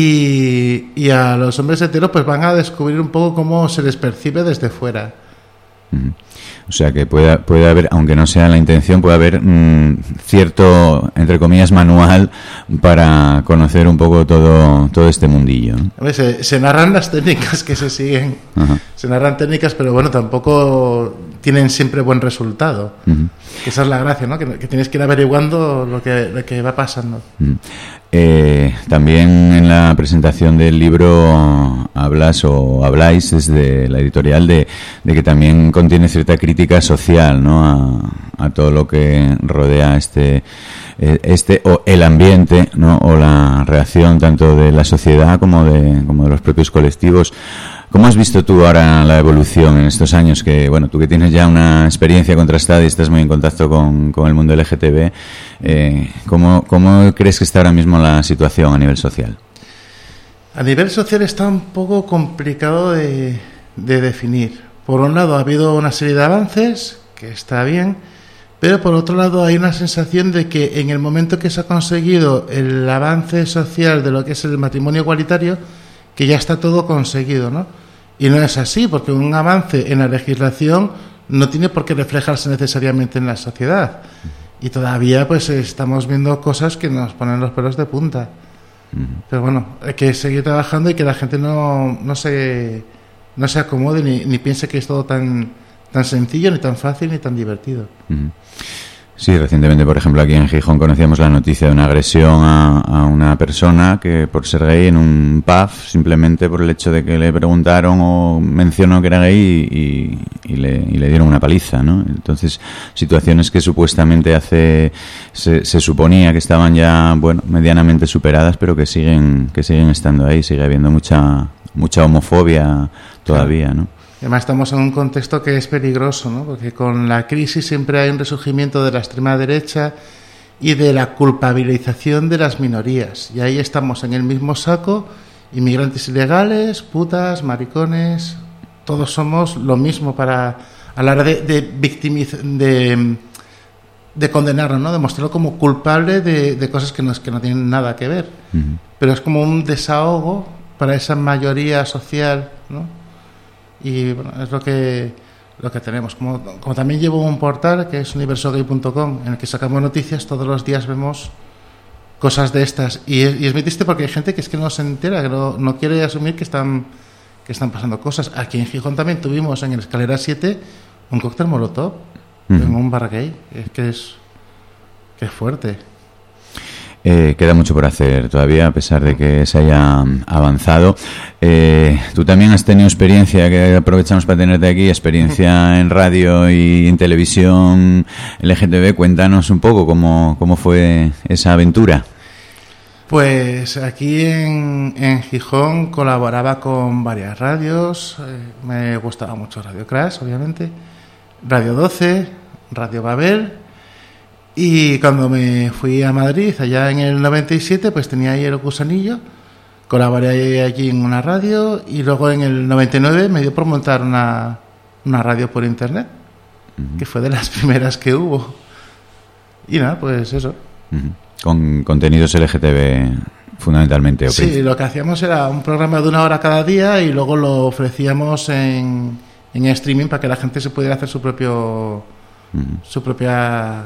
Y, y a los hombres heteros pues van a descubrir un poco cómo se les percibe desde fuera. Uh-huh. O sea que puede, puede haber, aunque no sea la intención, puede haber mmm, cierto, entre comillas, manual para conocer un poco todo, todo este mundillo, ¿no? Se, se narran las técnicas que se siguen. Uh-huh. Se narran técnicas, pero bueno, tampoco tienen siempre buen resultado. Uh-huh. Esa es la gracia, ¿no? Que, que tienes que ir averiguando lo que, lo que va pasando. Uh-huh. Eh, también en la presentación del libro hablas o habláis desde la editorial de, de que también contiene cierta crítica social, ¿no? A, a todo lo que rodea este este o el ambiente, ¿no? O la reacción tanto de la sociedad como de como de los propios colectivos. ¿Cómo has visto tú ahora la evolución en estos años? Que, bueno, tú que tienes ya una experiencia contrastada y estás muy en contacto con, con el mundo L G T B, eh, ¿cómo, ¿cómo crees que está ahora mismo la situación a nivel social? A nivel social está un poco complicado de, de definir. Por un lado ha habido una serie de avances, que está bien, pero por otro lado hay una sensación de que en el momento que se ha conseguido el avance social de lo que es el matrimonio igualitario, que ya está todo conseguido, ¿no? Y no es así, porque un avance en la legislación no tiene por qué reflejarse necesariamente en la sociedad. Y todavía pues estamos viendo cosas que nos ponen los pelos de punta. Uh-huh. Pero bueno, hay que seguir trabajando y que la gente no, no se no se acomode ni, ni piense que es todo tan, tan sencillo, ni tan fácil, ni tan divertido. Uh-huh. Sí, recientemente, por ejemplo, aquí en Gijón conocíamos la noticia de una agresión a, a una persona que por ser gay en un pub, simplemente por el hecho de que le preguntaron o mencionó que era gay y, y, y, le, y le dieron una paliza, ¿no? Entonces, situaciones que supuestamente hace se, se suponía que estaban ya, bueno, medianamente superadas, pero que siguen que siguen estando ahí, sigue habiendo mucha mucha homofobia todavía, ¿no? Además estamos en un contexto que es peligroso, ¿no? Porque con la crisis siempre hay un resurgimiento de la extrema derecha y de la culpabilización de las minorías. Y ahí estamos en el mismo saco, inmigrantes ilegales, putas, maricones, todos somos lo mismo para a la hora de, de victimizar, de, de condenarlo, ¿no? De mostrarlo como culpable de, de cosas que no, que no tienen nada que ver. Uh-huh. Pero es como un desahogo para esa mayoría social, ¿no? Y bueno, es lo que lo que tenemos. Como, como también llevo un portal que es universo gay punto com, en el que sacamos noticias, todos los días vemos cosas de estas. Y es, y es muy triste porque hay gente que es que no se entera, que no, no quiere asumir que están que están pasando cosas. Aquí en Gijón también tuvimos en el Escalera siete un cóctel molotov uh-huh. en un bar gay. Es que es, que es fuerte. Eh, queda mucho por hacer todavía, a pesar de que se haya avanzado. Eh, tú también has tenido experiencia, que aprovechamos para tenerte aquí, experiencia en radio y en televisión L G T B. Cuéntanos un poco cómo, cómo fue esa aventura. Pues aquí en, en Gijón colaboraba con varias radios. Eh, me gustaba mucho Radio Crash, obviamente, Radio doce, Radio Babel. Y cuando me fui a Madrid, allá en el noventa y siete, pues tenía ahí el gusanillo, colaboré allí en una radio y luego en el noventa y nueve me dio por montar una, una radio por internet, uh-huh. que fue de las primeras que hubo. Y nada, pues eso. Uh-huh. Con contenidos L G T B fundamentalmente. ¿O sí, principio? Lo que hacíamos era un programa de una hora cada día y luego lo ofrecíamos en, en streaming para que la gente se pudiera hacer su propio, uh-huh. su propia...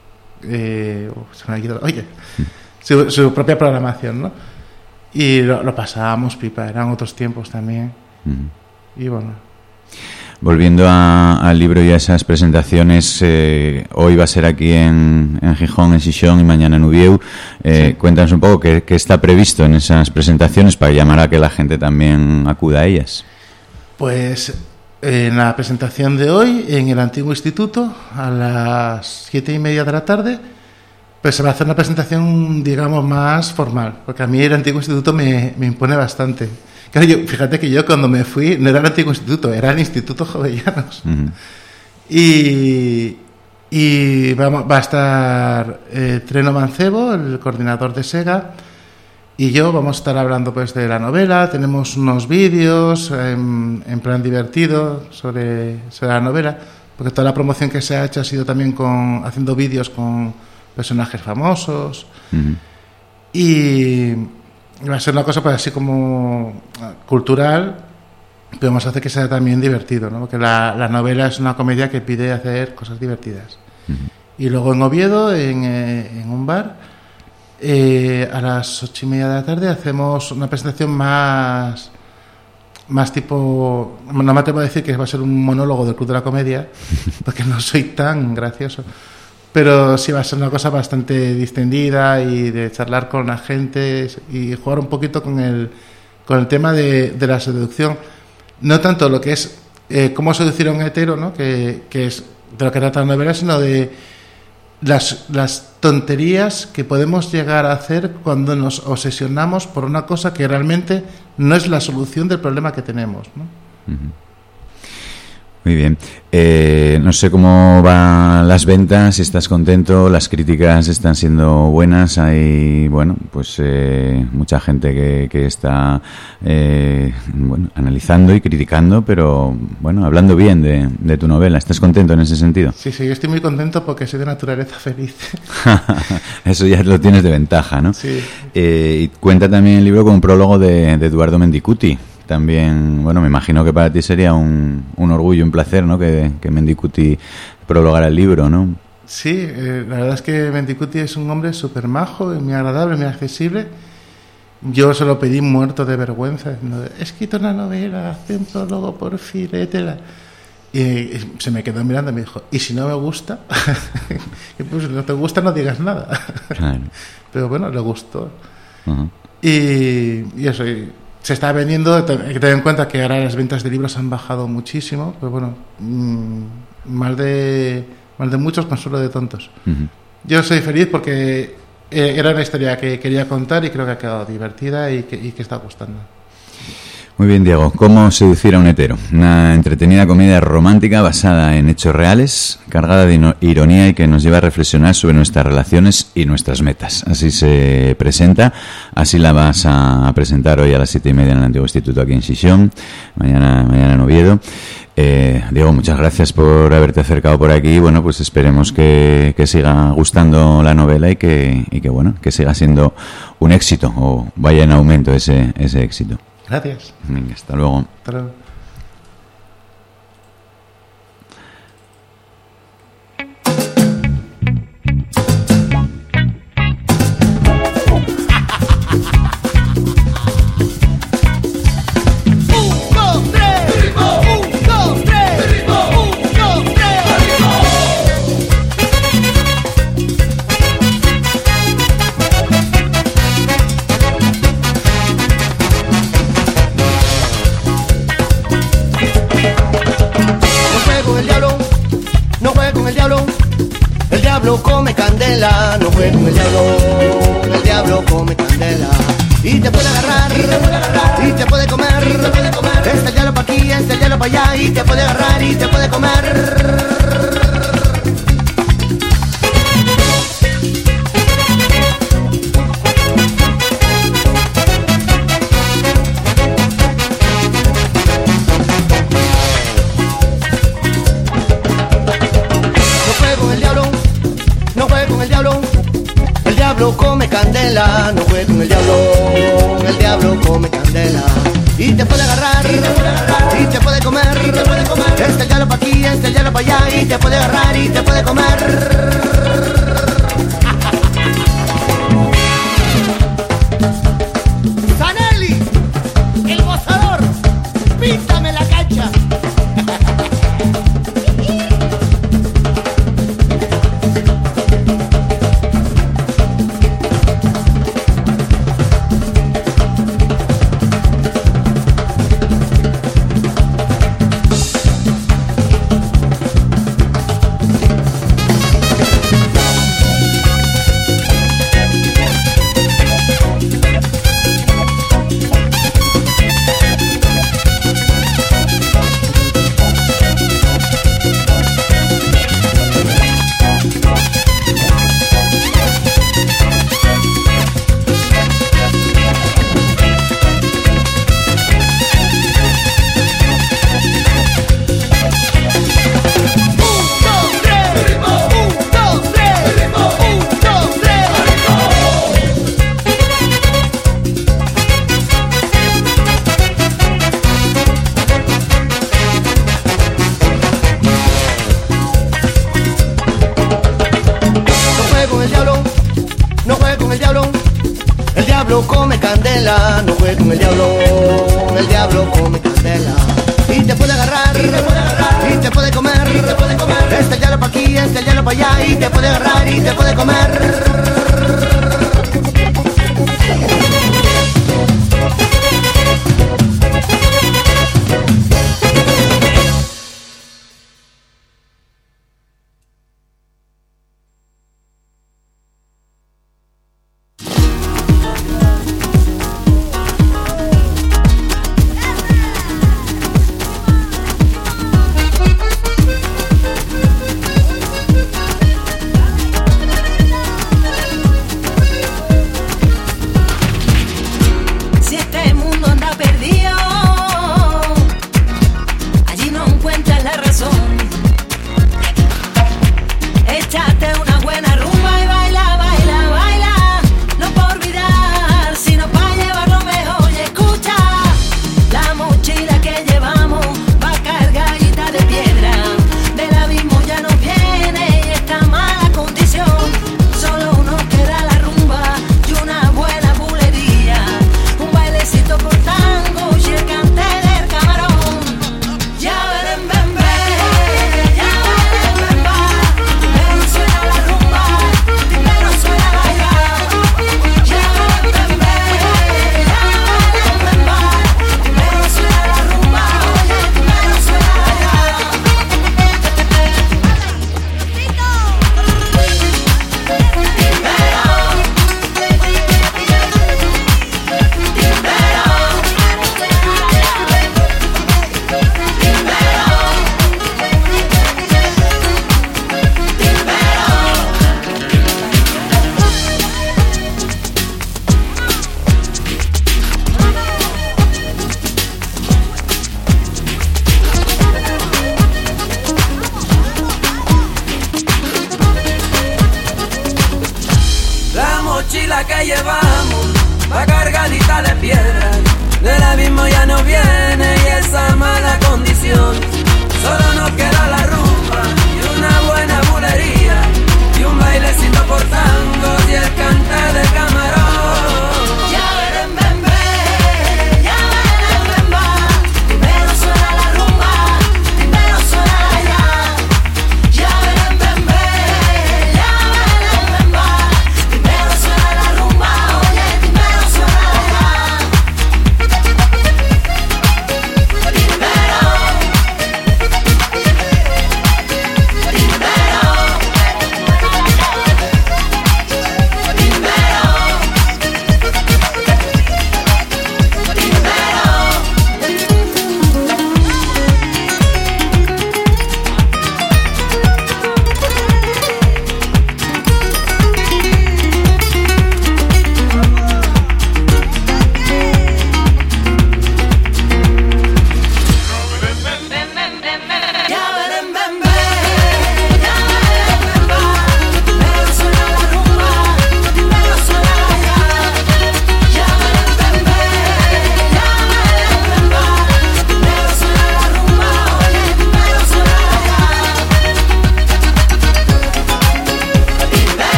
Eh, se me ha quitado, oye, su, su propia programación, ¿no? Y lo, lo pasábamos pipa, eran otros tiempos también. Uh-huh. Y bueno. Volviendo a, al libro y a esas presentaciones, eh, hoy va a ser aquí en, en Gijón, en Xixón, y mañana en Ubieu. Eh, sí. Cuéntanos un poco qué, qué está previsto en esas presentaciones para llamar a que la gente también acuda a ellas. Pues en la presentación de hoy, en el antiguo instituto, a las siete y media de la tarde, pues se va a hacer una presentación, digamos, más formal, porque a mí el antiguo instituto me, me impone bastante. Claro, yo, fíjate que yo cuando me fui no era el antiguo instituto, era el Instituto Jovellanos. Uh-huh. Y, y vamos, va a estar eh, Treno Mancebo, el coordinador de SEGA, y yo vamos a estar hablando pues de la novela. Tenemos unos vídeos en, en plan divertido sobre, sobre la novela, porque toda la promoción que se ha hecho ha sido también con haciendo vídeos con personajes famosos. Uh-huh. Y va a ser una cosa pues así como cultural, pero vamos a hacer que sea también divertido, ¿no? Porque la, la novela es una comedia que pide hacer cosas divertidas. Uh-huh. Y luego en Oviedo, en, eh, en un bar, eh, a las ocho y media de la tarde hacemos una presentación más más tipo, no me atrevo a decir que va a ser un monólogo del Club de la Comedia, porque no soy tan gracioso, pero sí va a ser una cosa bastante distendida y de charlar con la gente y jugar un poquito con el con el tema de, de la seducción. No tanto lo que es eh, cómo seducir a un hetero, ¿no? que, que es de lo que trata la novela, sino de las, las tonterías que podemos llegar a hacer cuando nos obsesionamos por una cosa que realmente no es la solución del problema que tenemos, ¿no? Uh-huh. Muy bien. Eh, no sé cómo van las ventas, si estás contento, las críticas están siendo buenas, hay, bueno, pues eh, mucha gente que, que está eh, bueno, analizando y criticando, pero bueno, hablando bien de, de tu novela. ¿Estás contento en ese sentido? Sí, sí, yo estoy muy contento porque soy de naturaleza feliz. Eso ya lo tienes de ventaja, ¿no? Sí. Eh, y cuenta también el libro con un prólogo de, de Eduardo Mendicuti. También, bueno, me imagino que para ti sería un, un orgullo, un placer, ¿no? Que, que Mendicuti prologara el libro, ¿no? Sí, eh, la verdad es que Mendicuti es un hombre súper majo, muy agradable, muy accesible. Yo se lo pedí muerto de vergüenza. He escrito una novela, hace un prólogo, por fin, léetela. Y, y se me quedó mirando y me dijo, ¿y si no me gusta? Pues si no te gusta no digas nada. Claro. Pero bueno, le gustó. Uh-huh. Y, y eso... Y, se está vendiendo, hay que tener en cuenta que ahora las ventas de libros han bajado muchísimo, pero bueno, mmm, mal de mal de muchos, consuelo de tontos. Uh-huh. Yo soy feliz porque eh, era una historia que quería contar y creo que ha quedado divertida y que, y que está gustando. Muy bien, Diego. ¿Cómo seducir a un hetero? Una entretenida comedia romántica basada en hechos reales, cargada de ironía y que nos lleva a reflexionar sobre nuestras relaciones y nuestras metas. Así se presenta, así la vas a presentar hoy a las siete y media en el Antiguo Instituto aquí en Xixón, mañana, mañana en Oviedo. Eh, Diego, muchas gracias por haberte acercado por aquí. Bueno, pues esperemos que, que siga gustando la novela y que, y que bueno, que siga siendo un éxito o vaya en aumento ese, ese éxito. Gracias. Venga, hasta luego. Hasta luego. Come candela, no juego con el diablo, el diablo come candela. Y te puede agarrar, y te puede, agarrar, y te puede comer, y te puede comer. Este diablo pa' aquí, este diablo pa' allá, y te puede agarrar, y te puede comer. juegues con el diablo, no juegues con el diablo. El diablo come candela, no juegues con el diablo. El diablo come candela. Y te puede agarrar, y te puede, agarrar, y te puede comer, y te puede comer. Este el diablo pa' aquí, este el diablo pa' allá. Y te puede agarrar, y te puede comer. Sanelli, el gozador, píntame la cancha. Come candela, no juegues con el diablo. El diablo come candela. Y te puede agarrar, y te puede agarrar, y te puede comer, y te puede comer. Este el diablo pa' aquí, este el diablo pa' allá. Y te puede agarrar, y te puede comer.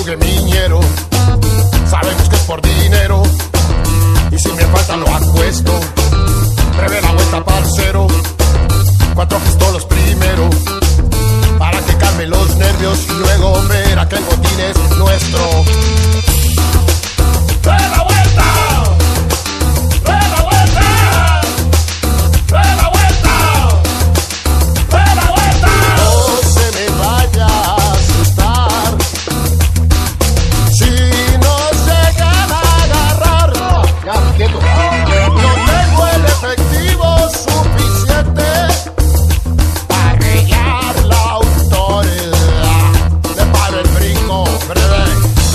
madrugue miñero, sabemos que es por dinero, y si me falta lo acuesto, breve la vuelta parcero, cuatro pistolos primero, para que calme los nervios y luego verá que el botín es nuestro. ¡Trae la vuelta! ¡Trae la vuelta! ¡Trae la vuelta! ¡Trae la vuelta! No se me vaya a asustar si nos llegan a agarrar. Ya, quieto. No tengo el efectivo suficiente para arreglar la autoridad. Me paro el brinco, breve.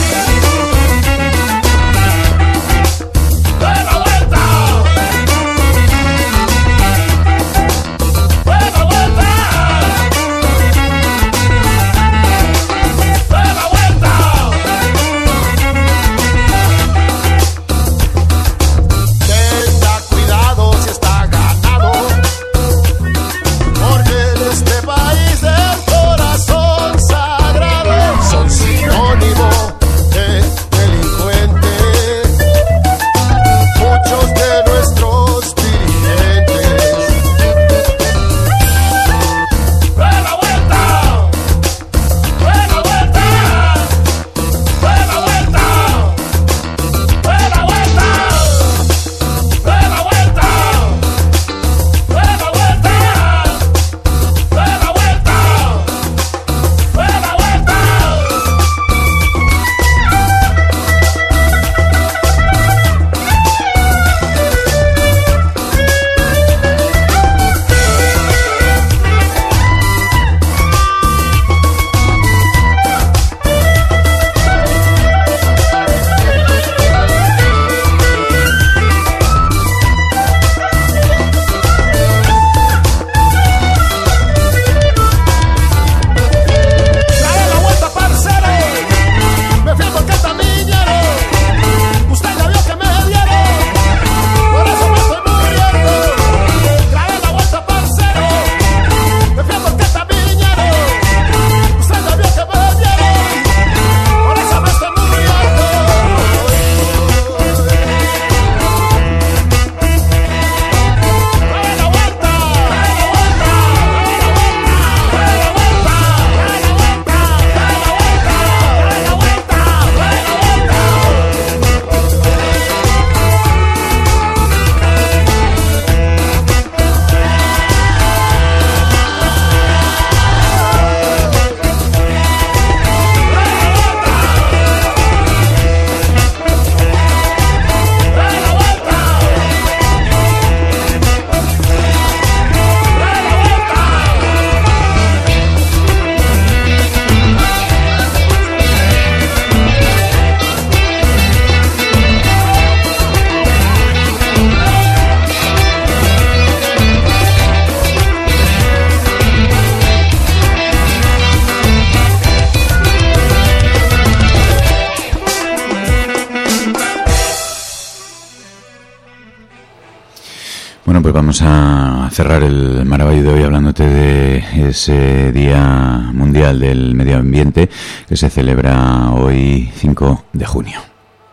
Bueno, pues vamos a cerrar el Maravallo de hoy hablándote de ese Día Mundial del Medio Ambiente que se celebra hoy cinco de junio.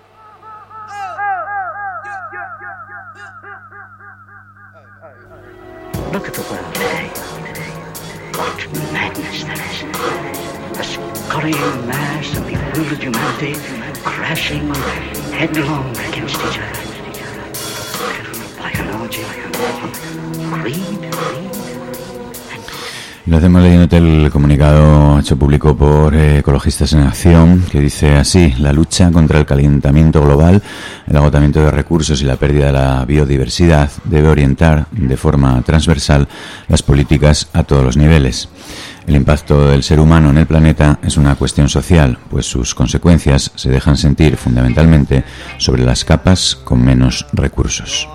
Look at the world today. What madness that is. A scurrying mass of bewildered humanity crashing headlong against each other. Biology, greed, Lo hacemos leyéndote el comunicado hecho público por eh, Ecologistas en Acción, que dice así: la lucha contra el calentamiento global, el agotamiento de recursos y la pérdida de la biodiversidad debe orientar de forma transversal las políticas a todos los niveles. El impacto del ser humano en el planeta es una cuestión social, pues sus consecuencias se dejan sentir fundamentalmente sobre las capas con menos recursos.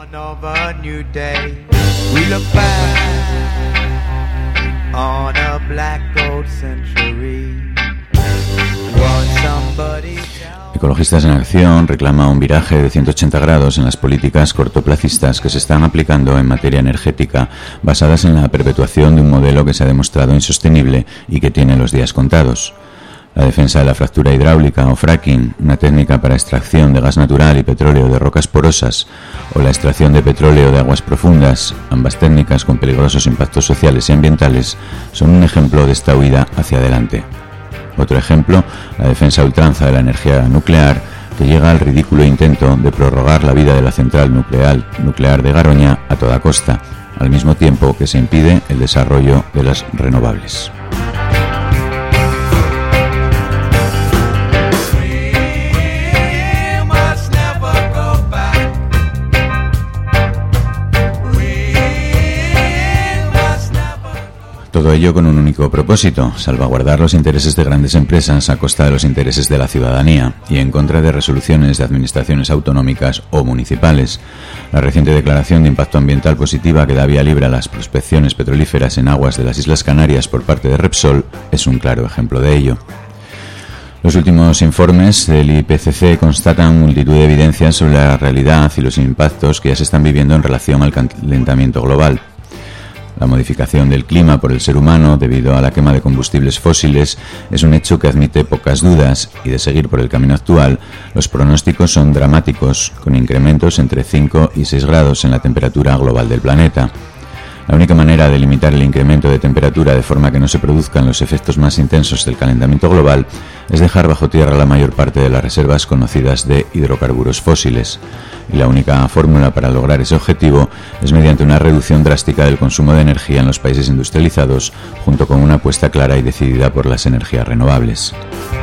Ecologistas en Acción reclama un viraje de ciento ochenta grados en las políticas cortoplacistas que se están aplicando en materia energética, basadas en la perpetuación de un modelo que se ha demostrado insostenible y que tiene los días contados. La defensa de la fractura hidráulica o fracking, una técnica para extracción de gas natural y petróleo de rocas porosas, o la extracción de petróleo de aguas profundas, ambas técnicas con peligrosos impactos sociales y ambientales, son un ejemplo de esta huida hacia adelante. Otro ejemplo, la defensa a ultranza de la energía nuclear, que llega al ridículo intento de prorrogar la vida de la central nuclear, nuclear de Garoña a toda costa, al mismo tiempo que se impide el desarrollo de las renovables. Todo ello con un único propósito: salvaguardar los intereses de grandes empresas a costa de los intereses de la ciudadanía y en contra de resoluciones de administraciones autonómicas o municipales. La reciente declaración de impacto ambiental positiva que da vía libre a las prospecciones petrolíferas en aguas de las Islas Canarias por parte de Repsol es un claro ejemplo de ello. Los últimos informes del I P C C constatan multitud de evidencias sobre la realidad y los impactos que ya se están viviendo en relación al calentamiento global. La modificación del clima por el ser humano debido a la quema de combustibles fósiles es un hecho que admite pocas dudas, y de seguir por el camino actual, los pronósticos son dramáticos, con incrementos entre cinco y seis grados en la temperatura global del planeta. La única manera de limitar el incremento de temperatura de forma que no se produzcan los efectos más intensos del calentamiento global es dejar bajo tierra la mayor parte de las reservas conocidas de hidrocarburos fósiles. Y la única fórmula para lograr ese objetivo es mediante una reducción drástica del consumo de energía en los países industrializados, junto con una apuesta clara y decidida por las energías renovables.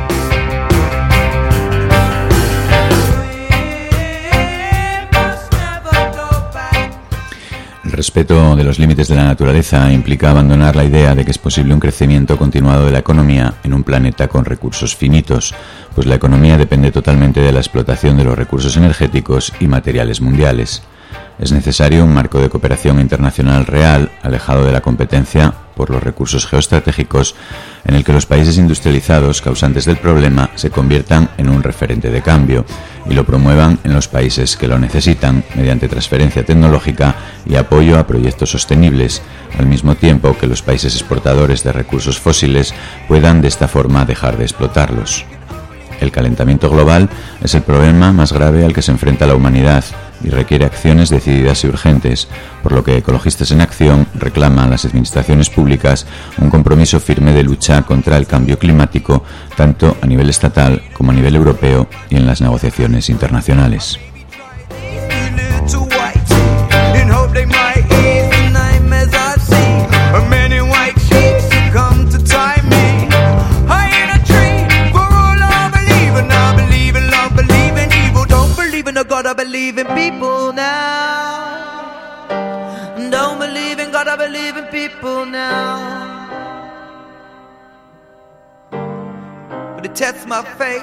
El respeto de los límites de la naturaleza implica abandonar la idea de que es posible un crecimiento continuado de la economía en un planeta con recursos finitos, pues la economía depende totalmente de la explotación de los recursos energéticos y materiales mundiales. Es necesario un marco de cooperación internacional real, alejado de la competencia por los recursos geoestratégicos, en el que los países industrializados causantes del problema se conviertan en un referente de cambio y lo promuevan en los países que lo necesitan mediante transferencia tecnológica y apoyo a proyectos sostenibles, al mismo tiempo que los países exportadores de recursos fósiles puedan de esta forma dejar de explotarlos. El calentamiento global es el problema más grave al que se enfrenta la humanidad y requiere acciones decididas y urgentes, por lo que Ecologistas en Acción reclama a las administraciones públicas un compromiso firme de lucha contra el cambio climático, tanto a nivel estatal como a nivel europeo y en las negociaciones internacionales. God, I believe in people now. Don't believe in God, I believe in people now. But it tests my faith.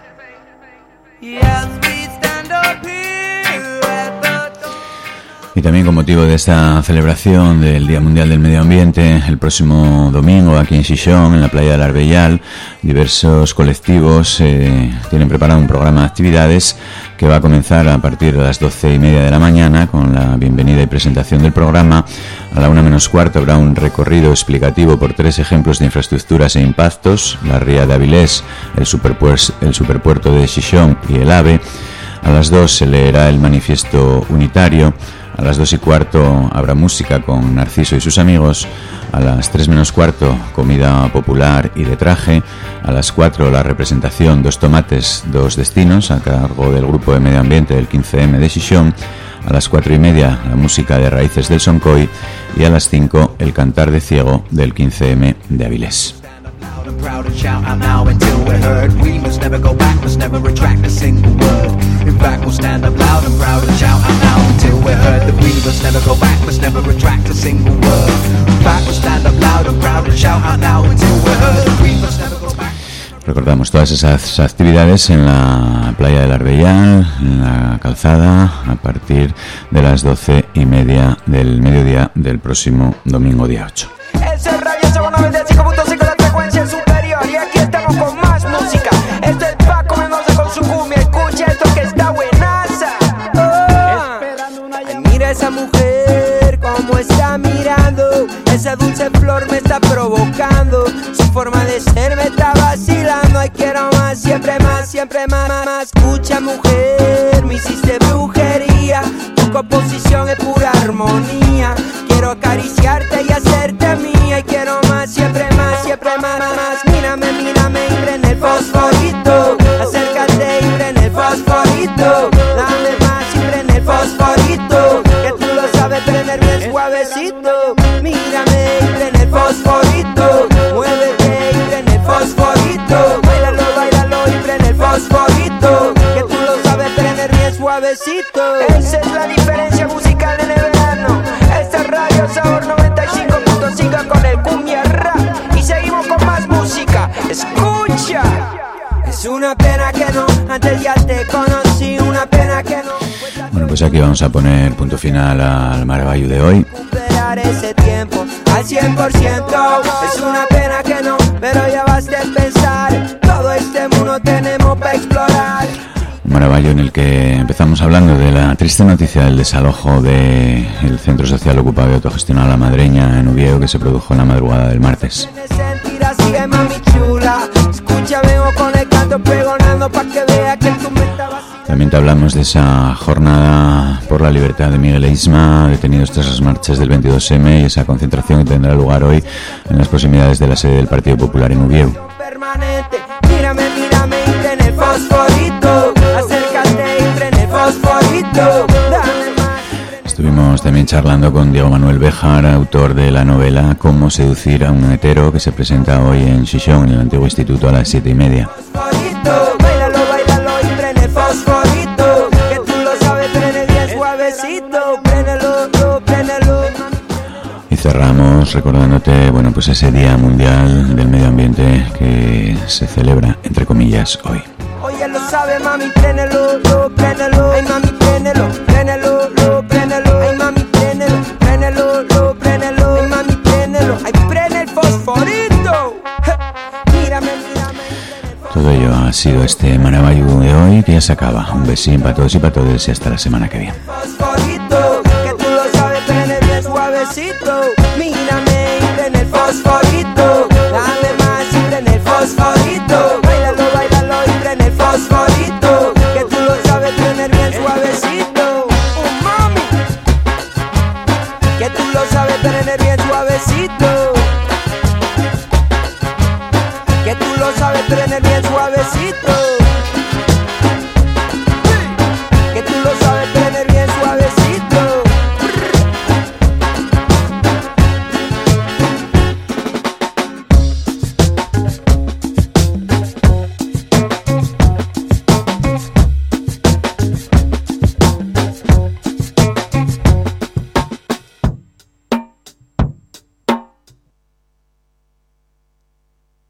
Yes, we stand up here at the door. Y también con motivo de esta celebración del Día Mundial del Medio Ambiente, el próximo domingo aquí en Xixón, en la playa del Arbellal, diversos colectivos eh, tienen preparado un programa de actividades que va a comenzar a partir de las doce y media de la mañana con la bienvenida y presentación del programa. A la una menos cuarto habrá un recorrido explicativo por tres ejemplos de infraestructuras e impactos: la ría de Avilés, el, superpuer- el superpuerto de Xixón y el AVE. A las dos se leerá el manifiesto unitario. A las dos y cuarto habrá música con Narciso y sus amigos. A las tres menos cuarto, comida popular y de traje. A las cuatro, la representación Dos Tomates, Dos Destinos, a cargo del Grupo de Medio Ambiente del quince eme de Xixón. A las cuatro y media, la música de Raíces del Soncoy. Y a las cinco, el Cantar de Ciego del quince eme de Avilés. Proud and shout out now until we're heard. We must never go back, must never retract a single word. In fact, we'll stand up loud and proud and shout out now until we're heard. That we must never go back, must never retract a single word. In fact, we'll stand up loud and proud and shout out now until we're heard. That we must never go back. Recordamos todas esas actividades en la playa del Arbellal, en la calzada, a partir de las doce y media del mediodía del próximo domingo día ocho. Ese radio se va a noventa y cinco punto cinco, la frecuencia superior. Y aquí estamos con más música. Esto es Paco Mendoza con su cumbia. Escucha esto que está buenaza. Oh. Esperando una llamada. Ay, mira esa mujer como está mirando. Esa dulce flor me está provocando. Su forma de ser me está vacilando. siempre más, más. Escucha, mujer, me hiciste brujería. Tu composición es pura armonía. Quiero acariciarte y hacerte mía. Y quiero más, siempre más, siempre más, más. Mírame, mírame y prende el fosforito. Acércate y prende el fosforito. Dame más y prende el fosforito. Que tú lo sabes prender bien suavecito. Mírame y prende el fosforito. Muévete y prende el fosforito. Báilalo, báilalo y prende el fosforito. Que tú lo sabes prender bien suavecito. Esa es la diferencia musical en el verano. Esta es Radio Sabor noventa y cinco punto cinco con el cumbia rap. Y seguimos con más música. Escucha. Es una pena que no, antes ya te conocí. Una pena que no. Bueno, pues aquí vamos a poner punto final al Maravallu de hoy. Recuperar ese tiempo al cien por ciento. Es una pena que no, pero ya basta de pensar. Todo este mundo tenemos para explorar. Un Maravallu en el que empezamos hablando de la triste noticia del desalojo del Centro Social Ocupado y Autogestionado La Madreña en Uvieu, que se produjo en la madrugada del martes. Sentir así es, mami chula. Escucha, vengo con el canto pregonando pa' que vea que tú me estabas. También te hablamos de esa jornada por la libertad de Miguel e Isma, detenidos tras las marchas del veintidós eme, y esa concentración que tendrá lugar hoy en las proximidades de la sede del Partido Popular en Uvieu. Permanente, mírame, mírame y prende el fosforito. Acércate y prende el fosforito. Dame más. Estuvimos también charlando con Diego Manuel Béjar, autor de la novela Cómo seducir a un hetero, que se presenta hoy en Xixón, en el antiguo instituto, a las siete y media. Fosforito, bailalo, bailalo y prende el fosforito. Que tú lo sabes, prende bien suavecito. Préndelo, lo, préndelo. Y cerramos recordándote, bueno, pues ese Día Mundial del Medio Ambiente que se celebra, entre comillas, hoy. Oye, lo sabe, mami, préndelo, lo, préndelo. Ay, mami, préndelo, préndelo, lo, préndelo. Ay, mami, préndelo, préndelo, lo, préndelo. Ay, mami, préndelo. Ay, prende el fosforito. Mírame, mírame. Todo ello ha sido este Maravallu de hoy, que ya se acaba. Un besín para todos y para todas y hasta la semana que viene. Fosforito, que tú lo sabes, prende bien suavecito. Mírame y prende el fosforito.